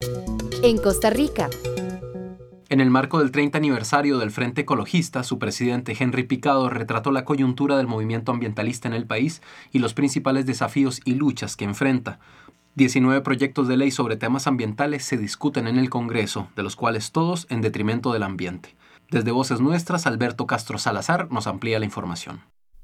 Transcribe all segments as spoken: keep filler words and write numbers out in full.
En Costa Rica. En el marco del treinta aniversario del Frente Ecologista, su presidente Henry Picado retrató la coyuntura del movimiento ambientalista en el país y los principales desafíos y luchas que enfrenta. diecinueve proyectos de ley sobre temas ambientales se discuten en el Congreso, de los cuales todos en detrimento del ambiente. Desde Voces Nuestras, Alberto Castro Salazar nos amplía la información.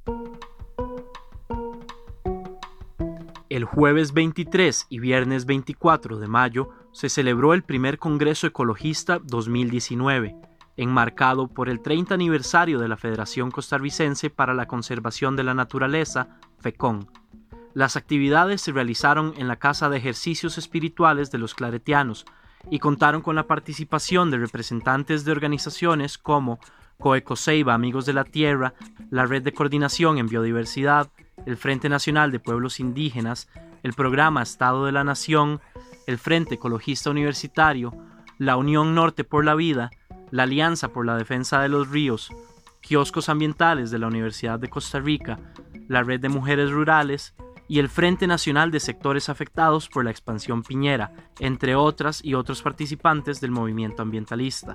El jueves veintitrés y viernes veinticuatro de mayo se celebró el primer Congreso Ecologista dos mil diecinueve, enmarcado por el treinta aniversario de la Federación Costarricense para la Conservación de la Naturaleza, FECON. Las actividades se realizaron en la Casa de Ejercicios Espirituales de los Claretianos y contaron con la participación de representantes de organizaciones como Coecoseiba Amigos de la Tierra, la Red de Coordinación en Biodiversidad, el Frente Nacional de Pueblos Indígenas, el Programa Estado de la Nación, el Frente Ecologista Universitario, la Unión Norte por la Vida, la Alianza por la Defensa de los Ríos, Kioscos Ambientales de la Universidad de Costa Rica, la Red de Mujeres Rurales y el Frente Nacional de Sectores Afectados por la Expansión Piñera, entre otras y otros participantes del movimiento ambientalista.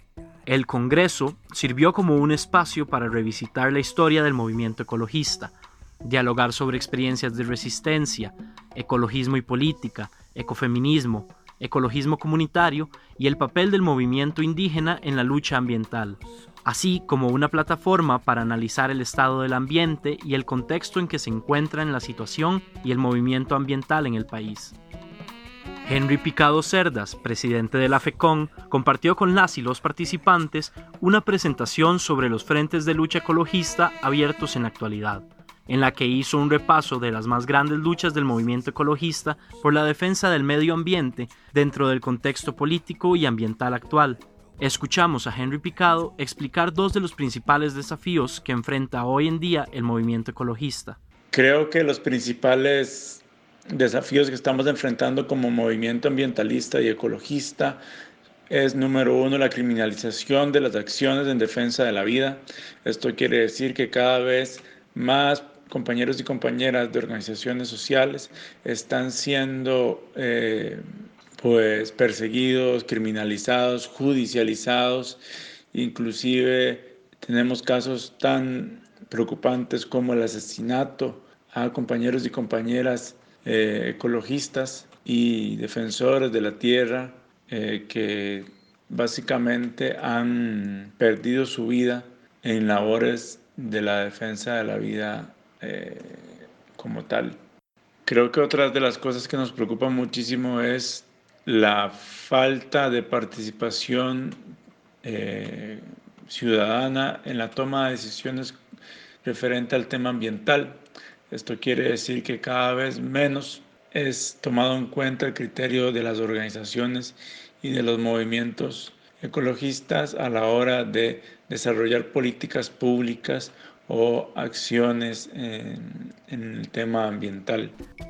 El Congreso sirvió como un espacio para revisitar la historia del movimiento ecologista, dialogar sobre experiencias de resistencia, ecologismo y política, ecofeminismo, ecologismo comunitario y el papel del movimiento indígena en la lucha ambiental, así como una plataforma para analizar el estado del ambiente y el contexto en que se encuentran la situación y el movimiento ambiental en el país. Henry Picado Cerdas, presidente de la FECON, compartió con las y los participantes una presentación sobre los frentes de lucha ecologista abiertos en la actualidad, en la que hizo un repaso de las más grandes luchas del movimiento ecologista por la defensa del medio ambiente dentro del contexto político y ambiental actual. Escuchamos a Henry Picado explicar dos de los principales desafíos que enfrenta hoy en día el movimiento ecologista. Creo que los principales desafíos que estamos enfrentando como movimiento ambientalista y ecologista es, número uno, la criminalización de las acciones en defensa de la vida. Esto quiere decir que cada vez más compañeros y compañeras de organizaciones sociales están siendo eh, pues perseguidos, criminalizados, judicializados. Inclusive tenemos casos tan preocupantes como el asesinato a compañeros y compañeras eh, ecologistas y defensores de la tierra eh, que básicamente han perdido su vida en labores de la defensa de la vida eh, como tal. Creo que otra de las cosas que nos preocupa muchísimo es la falta de participación eh, ciudadana en la toma de decisiones referente al tema ambiental. Esto quiere decir que cada vez menos es tomado en cuenta el criterio de las organizaciones y de los movimientos ecologistas a la hora de desarrollar políticas públicas o acciones en, en el tema ambiental.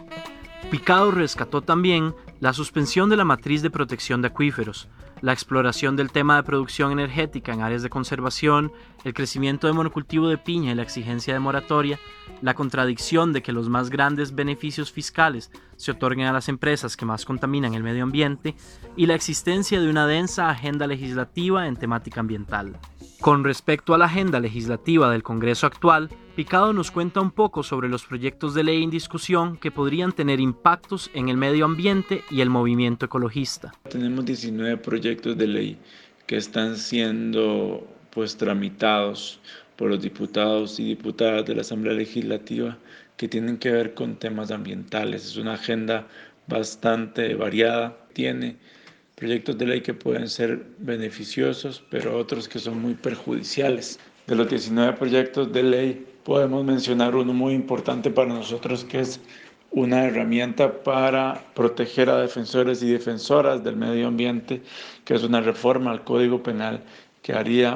Picado rescató también la suspensión de la matriz de protección de acuíferos, la exploración del tema de producción energética en áreas de conservación, el crecimiento de monocultivo de piña y la exigencia de moratoria, la contradicción de que los más grandes beneficios fiscales se otorguen a las empresas que más contaminan el medio ambiente y la existencia de una densa agenda legislativa en temática ambiental. Con respecto a la agenda legislativa del Congreso actual, Picado nos cuenta un poco sobre los proyectos de ley en discusión que podrían tener impactos en el medio ambiente y el movimiento ecologista. Tenemos diecinueve proyectos de ley que están siendo pues tramitados por los diputados y diputadas de la Asamblea Legislativa que tienen que ver con temas ambientales. Es una agenda bastante variada, tiene proyectos de ley que pueden ser beneficiosos, pero otros que son muy perjudiciales. De los diecinueve proyectos de ley, podemos mencionar uno muy importante para nosotros, que es una herramienta para proteger a defensores y defensoras del medio ambiente, que es una reforma al Código Penal que haría,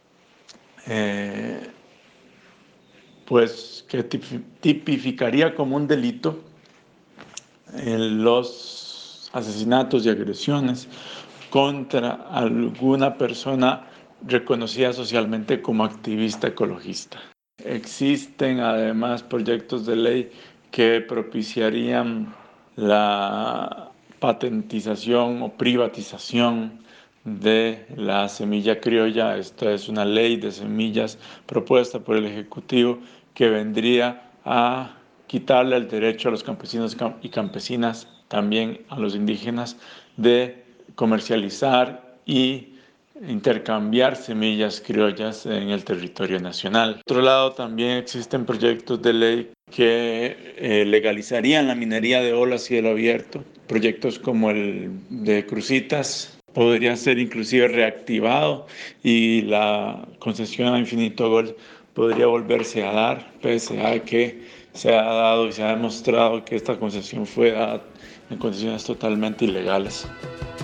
eh, pues, que tipificaría como un delito en los asesinatos y agresiones contra alguna persona reconocida socialmente como activista ecologista. Existen además proyectos de ley que propiciarían la patentización o privatización de la semilla criolla. Esta es una ley de semillas propuesta por el Ejecutivo que vendría a quitarle el derecho a los campesinos y campesinas, también a los indígenas, de comercializar y intercambiar semillas criollas en el territorio nacional. Por otro lado, también existen proyectos de ley que eh, legalizarían la minería de ola a cielo abierto. Proyectos como el de Cruzitas podría ser inclusive reactivado y la concesión a Infinito Gold podría volverse a dar, pese a que se ha dado y se ha demostrado que esta concesión fue dada en condiciones totalmente ilegales.